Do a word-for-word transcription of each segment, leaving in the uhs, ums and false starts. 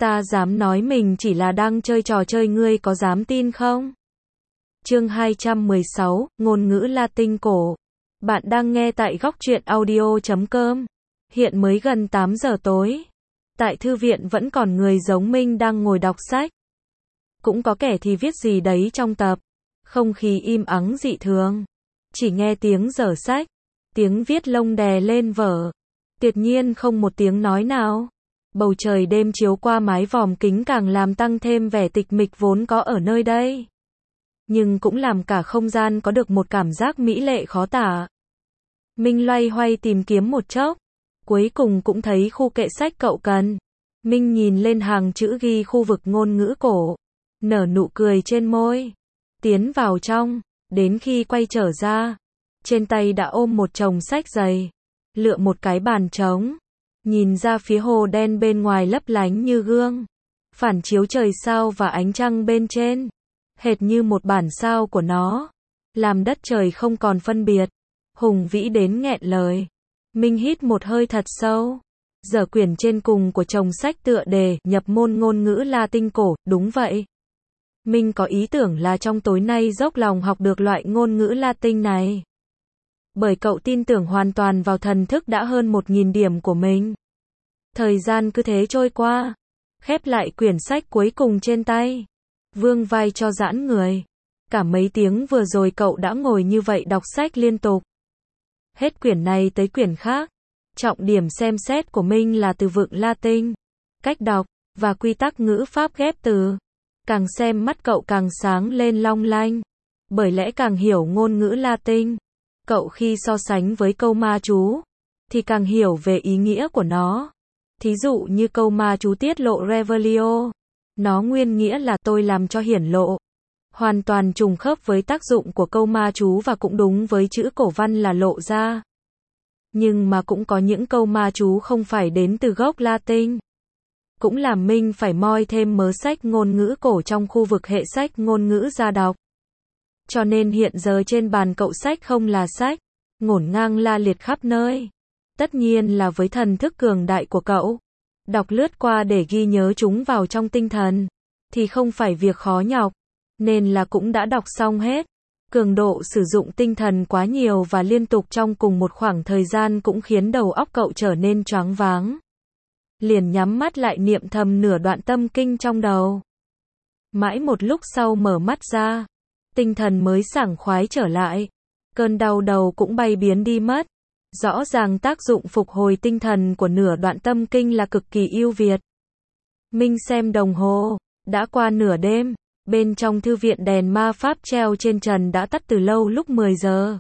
Ta dám nói mình chỉ là đang chơi trò chơi, ngươi có dám tin không? Chương hai trăm mười sáu, ngôn ngữ Latin cổ. Bạn đang nghe tại góc truyện audio chấm com. Hiện mới gần tám giờ tối. Tại thư viện vẫn còn người giống Minh đang ngồi đọc sách. Cũng có kẻ thì viết gì đấy trong tập. Không khí im ắng dị thường. Chỉ nghe tiếng dở sách, tiếng viết lông đè lên vở. Tuyệt nhiên không một tiếng nói nào. Bầu trời đêm chiếu qua mái vòm kính càng làm tăng thêm vẻ tịch mịch vốn có ở nơi đây. Nhưng cũng làm cả không gian có được một cảm giác mỹ lệ khó tả. Minh loay hoay tìm kiếm một chốc. Cuối cùng cũng thấy khu kệ sách cậu cần. Minh nhìn lên hàng chữ ghi khu vực ngôn ngữ cổ. Nở nụ cười trên môi. Tiến vào trong. Đến khi quay trở ra. Trên tay đã ôm một chồng sách dày. Lựa một cái bàn trống. Nhìn ra phía hồ đen bên ngoài lấp lánh như gương. Phản chiếu trời sao và ánh trăng bên trên. Hệt như một bản sao của nó. Làm đất trời không còn phân biệt. Hùng vĩ đến nghẹn lời. Minh hít một hơi thật sâu. Dở quyển trên cùng của chồng sách tựa đề nhập môn ngôn ngữ Latin cổ. Đúng vậy. Minh có ý tưởng là trong tối nay dốc lòng học được loại ngôn ngữ Latin này. Bởi cậu tin tưởng hoàn toàn vào thần thức đã hơn một nghìn điểm của mình. Thời gian cứ thế trôi qua. Khép lại quyển sách cuối cùng trên tay. Vương vai cho giãn người. Cả mấy tiếng vừa rồi cậu đã ngồi như vậy đọc sách liên tục. Hết quyển này tới quyển khác. Trọng điểm xem xét của Minh là từ vựng Latin, cách đọc, và quy tắc ngữ pháp ghép từ. Càng xem mắt cậu càng sáng lên long lanh. Bởi lẽ càng hiểu ngôn ngữ Latin, cậu khi so sánh với câu ma chú, thì càng hiểu về ý nghĩa của nó. Thí dụ như câu ma chú tiết lộ Revelio. Nó nguyên nghĩa là tôi làm cho hiển lộ. Hoàn toàn trùng khớp với tác dụng của câu ma chú và cũng đúng với chữ cổ văn là lộ ra. Nhưng mà cũng có những câu ma chú không phải đến từ gốc Latin. Cũng làm Minh phải moi thêm mớ sách ngôn ngữ cổ trong khu vực hệ sách ngôn ngữ ra đọc. Cho nên hiện giờ trên bàn cậu sách không là sách, ngổn ngang la liệt khắp nơi. Tất nhiên là với thần thức cường đại của cậu. Đọc lướt qua để ghi nhớ chúng vào trong tinh thần, thì không phải việc khó nhọc. Nên là cũng đã đọc xong hết. Cường độ sử dụng tinh thần quá nhiều và liên tục trong cùng một khoảng thời gian cũng khiến đầu óc cậu trở nên choáng váng. Liền nhắm mắt lại niệm thầm nửa đoạn tâm kinh trong đầu. Mãi một lúc sau mở mắt ra, tinh thần mới sảng khoái trở lại. Cơn đau đầu cũng bay biến đi mất. Rõ ràng tác dụng phục hồi tinh thần của nửa đoạn tâm kinh là cực kỳ ưu việt. Minh xem đồng hồ, đã qua nửa đêm. Bên trong thư viện đèn ma pháp treo trên trần đã tắt từ lâu lúc mười giờ.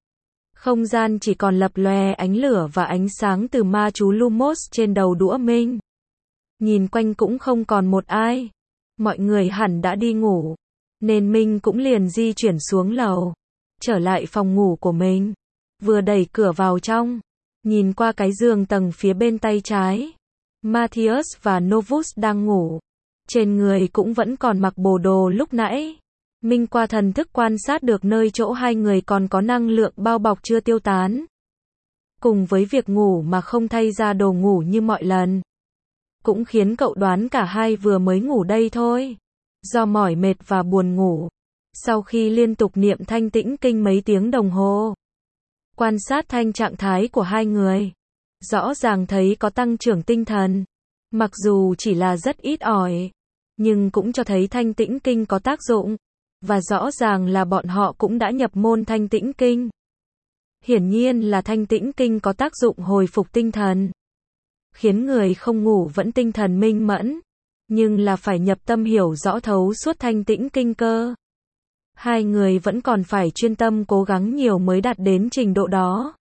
Không gian chỉ còn lập lòe ánh lửa và ánh sáng từ ma chú Lumos trên đầu đũa Minh. Nhìn quanh cũng không còn một ai. Mọi người hẳn đã đi ngủ. Nên Minh cũng liền di chuyển xuống lầu. Trở lại phòng ngủ của mình. Vừa đẩy cửa vào trong. Nhìn qua cái giường tầng phía bên tay trái. Matthias và Novus đang ngủ. Trên người cũng vẫn còn mặc bộ đồ lúc nãy. Minh qua thần thức quan sát được nơi chỗ hai người còn có năng lượng bao bọc chưa tiêu tán. Cùng với việc ngủ mà không thay ra đồ ngủ như mọi lần. Cũng khiến cậu đoán cả hai vừa mới ngủ đây thôi. Do mỏi mệt và buồn ngủ. Sau khi liên tục niệm thanh tĩnh kinh mấy tiếng đồng hồ. Quan sát thanh trạng thái của hai người. Rõ ràng thấy có tăng trưởng tinh thần. Mặc dù chỉ là rất ít ỏi. Nhưng cũng cho thấy thanh tĩnh kinh có tác dụng. Và rõ ràng là bọn họ cũng đã nhập môn thanh tĩnh kinh. Hiển nhiên là thanh tĩnh kinh có tác dụng hồi phục tinh thần. Khiến người không ngủ vẫn tinh thần minh mẫn. Nhưng là phải nhập tâm hiểu rõ thấu suốt thanh tĩnh kinh cơ. Hai người vẫn còn phải chuyên tâm cố gắng nhiều mới đạt đến trình độ đó.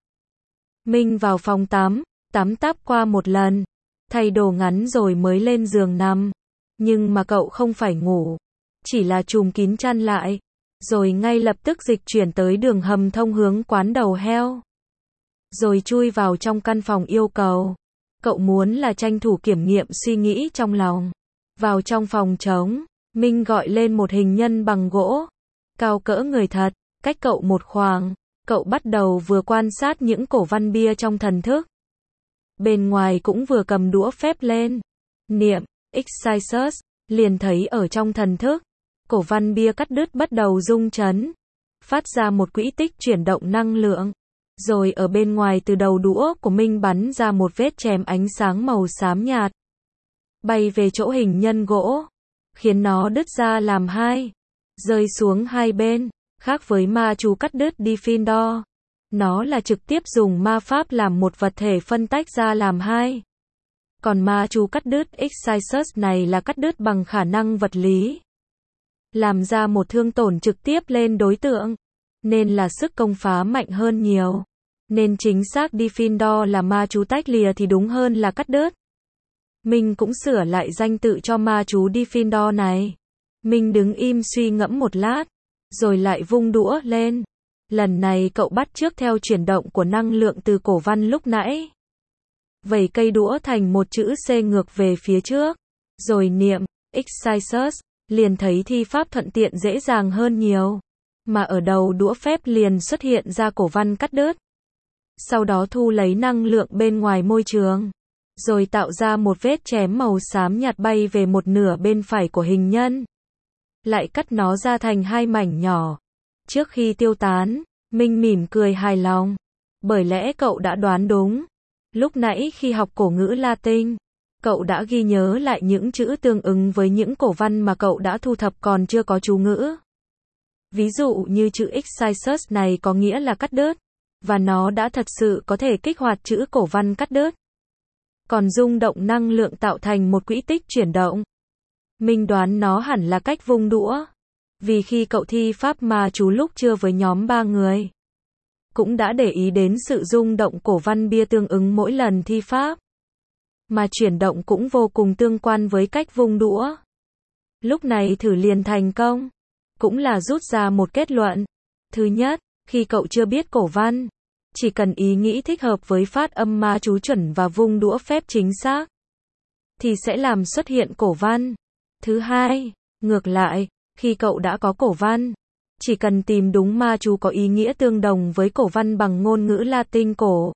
Minh vào phòng tắm, tắm táp qua một lần. Thay đồ ngắn rồi mới lên giường nằm. Nhưng mà cậu không phải ngủ. Chỉ là trùm kín chăn lại. Rồi ngay lập tức dịch chuyển tới đường hầm thông hướng quán đầu heo. Rồi chui vào trong căn phòng yêu cầu. Cậu muốn là tranh thủ kiểm nghiệm suy nghĩ trong lòng. Vào trong phòng trống, Minh gọi lên một hình nhân bằng gỗ. Cao cỡ người thật, cách cậu một khoảng. Cậu bắt đầu vừa quan sát những cổ văn bia trong thần thức. Bên ngoài cũng vừa cầm đũa phép lên. Niệm, Excisus, liền thấy ở trong thần thức, cổ văn bia cắt đứt bắt đầu rung chấn, phát ra một quỹ tích chuyển động năng lượng. Rồi ở bên ngoài từ đầu đũa của Minh bắn ra một vết chém ánh sáng màu xám nhạt, bay về chỗ hình nhân gỗ, khiến nó đứt ra làm hai, rơi xuống hai bên. Khác với ma chú cắt đứt Diffindor, nó là trực tiếp dùng ma pháp làm một vật thể phân tách ra làm hai. Còn ma chú cắt đứt Excisus này là cắt đứt bằng khả năng vật lý, làm ra một thương tổn trực tiếp lên đối tượng, nên là sức công phá mạnh hơn nhiều. Nên chính xác Diffindor là ma chú tách lìa thì đúng hơn là cắt đứt. Minh cũng sửa lại danh tự cho ma chú Diffindor này. Minh đứng im suy ngẫm một lát, rồi lại vung đũa lên. Lần này cậu bắt chước theo chuyển động của năng lượng từ cổ văn lúc nãy. Vẩy cây đũa thành một chữ C ngược về phía trước, rồi niệm Excisus, liền thấy thi pháp thuận tiện dễ dàng hơn nhiều. Mà ở đầu đũa phép liền xuất hiện ra cổ văn cắt đứt. Sau đó thu lấy năng lượng bên ngoài môi trường, rồi tạo ra một vết chém màu xám nhạt bay về một nửa bên phải của hình nhân. Lại cắt nó ra thành hai mảnh nhỏ. Trước khi tiêu tán, Minh mỉm cười hài lòng. Bởi lẽ cậu đã đoán đúng. Lúc nãy khi học cổ ngữ Latin, cậu đã ghi nhớ lại những chữ tương ứng với những cổ văn mà cậu đã thu thập còn chưa có chú ngữ. Ví dụ như chữ Excisus này có nghĩa là cắt đứt, và nó đã thật sự có thể kích hoạt chữ cổ văn cắt đứt. Còn rung động năng lượng tạo thành một quỹ tích chuyển động, Minh đoán nó hẳn là cách vung đũa. Vì khi cậu thi pháp ma chú lúc chưa với nhóm ba người, cũng đã để ý đến sự rung động cổ văn bia tương ứng mỗi lần thi pháp. Mà chuyển động cũng vô cùng tương quan với cách vung đũa. Lúc này thử liền thành công. Cũng là rút ra một kết luận. Thứ nhất, khi cậu chưa biết cổ văn, chỉ cần ý nghĩ thích hợp với phát âm ma chú chuẩn và vung đũa phép chính xác, thì sẽ làm xuất hiện cổ văn. Thứ hai, ngược lại, khi cậu đã có cổ văn, chỉ cần tìm đúng ma chú có ý nghĩa tương đồng với cổ văn bằng ngôn ngữ Latin cổ.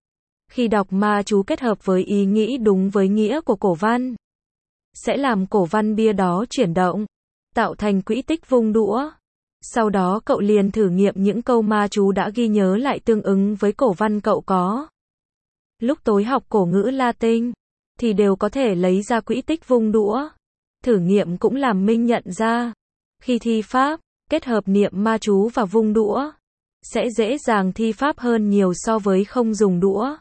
Khi đọc ma chú kết hợp với ý nghĩ đúng với nghĩa của cổ văn, sẽ làm cổ văn bia đó chuyển động, tạo thành quỹ tích vung đũa. Sau đó cậu liền thử nghiệm những câu ma chú đã ghi nhớ lại tương ứng với cổ văn cậu có. Lúc tối học cổ ngữ Latin, thì đều có thể lấy ra quỹ tích vung đũa. Thử nghiệm cũng làm Minh nhận ra, khi thi pháp, kết hợp niệm ma chú và vung đũa, sẽ dễ dàng thi pháp hơn nhiều so với không dùng đũa.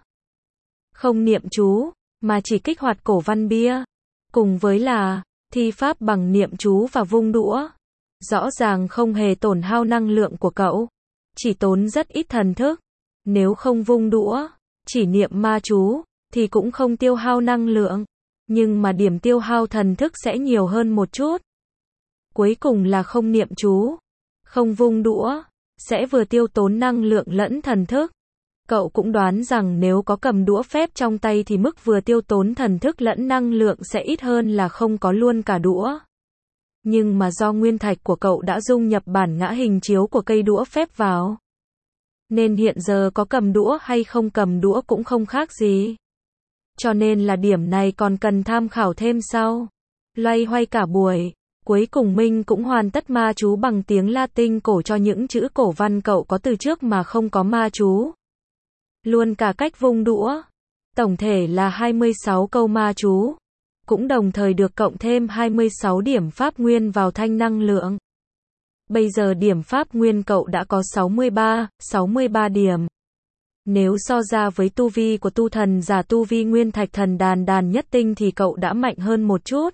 Không niệm chú, mà chỉ kích hoạt cổ văn bia. Cùng với là, thi pháp bằng niệm chú và vung đũa. Rõ ràng không hề tổn hao năng lượng của cậu. Chỉ tốn rất ít thần thức. Nếu không vung đũa, chỉ niệm ma chú, thì cũng không tiêu hao năng lượng. Nhưng mà điểm tiêu hao thần thức sẽ nhiều hơn một chút. Cuối cùng là không niệm chú, không vung đũa, sẽ vừa tiêu tốn năng lượng lẫn thần thức. Cậu cũng đoán rằng nếu có cầm đũa phép trong tay thì mức vừa tiêu tốn thần thức lẫn năng lượng sẽ ít hơn là không có luôn cả đũa. Nhưng mà do nguyên thạch của cậu đã dung nhập bản ngã hình chiếu của cây đũa phép vào, nên hiện giờ có cầm đũa hay không cầm đũa cũng không khác gì. Cho nên là điểm này còn cần tham khảo thêm sau. Loay hoay cả buổi, cuối cùng Minh cũng hoàn tất ma chú bằng tiếng Latin cổ cho những chữ cổ văn cậu có từ trước mà không có ma chú. Luôn cả cách vung đũa. Tổng thể là hai mươi sáu câu ma chú. Cũng đồng thời được cộng thêm hai mươi sáu điểm pháp nguyên vào thanh năng lượng. Bây giờ điểm pháp nguyên cậu đã có sáu mươi ba, sáu mươi ba điểm. Nếu so ra với tu vi của tu thần giả tu vi nguyên thạch thần đàn đàn nhất tinh thì cậu đã mạnh hơn một chút.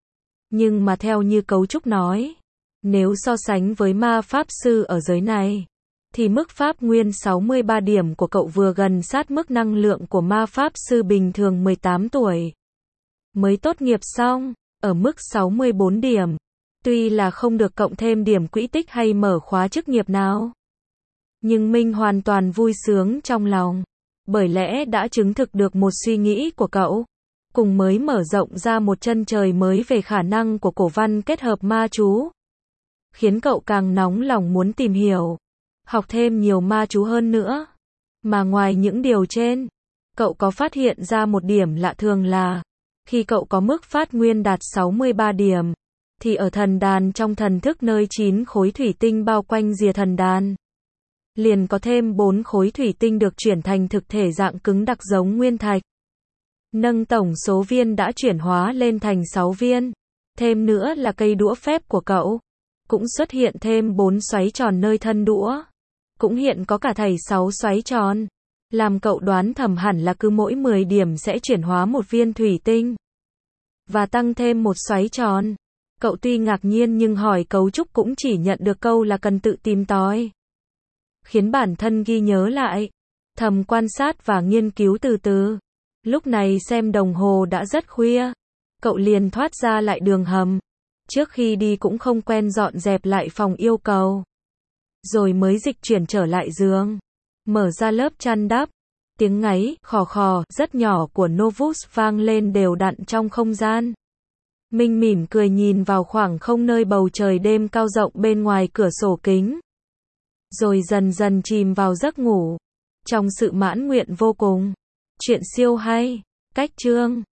Nhưng mà theo như cấu trúc nói, nếu so sánh với ma pháp sư ở giới này, thì mức pháp nguyên sáu mươi ba điểm của cậu vừa gần sát mức năng lượng của ma pháp sư bình thường mười tám tuổi. Mới tốt nghiệp xong, ở mức sáu mươi bốn điểm. Tuy là không được cộng thêm điểm quỹ tích hay mở khóa chức nghiệp nào. Nhưng Minh hoàn toàn vui sướng trong lòng. Bởi lẽ đã chứng thực được một suy nghĩ của cậu. Cùng mới mở rộng ra một chân trời mới về khả năng của cổ văn kết hợp ma chú. Khiến cậu càng nóng lòng muốn tìm hiểu. Học thêm nhiều ma chú hơn nữa. Mà ngoài những điều trên, cậu có phát hiện ra một điểm lạ thường là Khi cậu có mức phát nguyên đạt sáu mươi ba điểm, thì ở thần đàn trong thần thức nơi chín khối thủy tinh bao quanh rìa thần đàn, liền có thêm bốn khối thủy tinh được chuyển thành thực thể dạng cứng đặc giống nguyên thạch. Nâng tổng số viên đã chuyển hóa lên thành sáu viên. Thêm nữa là cây đũa phép của cậu. Cũng xuất hiện thêm bốn xoáy tròn nơi thân đũa. Cũng hiện có cả thảy sáu xoáy tròn. Làm cậu đoán thầm hẳn là cứ mỗi mười điểm sẽ chuyển hóa một viên thủy tinh. Và tăng thêm một xoáy tròn. Cậu tuy ngạc nhiên nhưng hỏi cấu trúc cũng chỉ nhận được câu là cần tự tìm tòi. Khiến bản thân ghi nhớ lại. Thầm quan sát và nghiên cứu từ từ. Lúc này xem đồng hồ đã rất khuya. Cậu liền thoát ra lại đường hầm. Trước khi đi cũng không quen dọn dẹp lại phòng yêu cầu. Rồi mới dịch chuyển trở lại giường. Mở ra lớp chăn đắp. Tiếng ngáy, khò khò, rất nhỏ của Novus vang lên đều đặn trong không gian. Minh mỉm cười nhìn vào khoảng không nơi bầu trời đêm cao rộng bên ngoài cửa sổ kính. Rồi dần dần chìm vào giấc ngủ. Trong sự mãn nguyện vô cùng. Chuyện siêu hay. Cách chương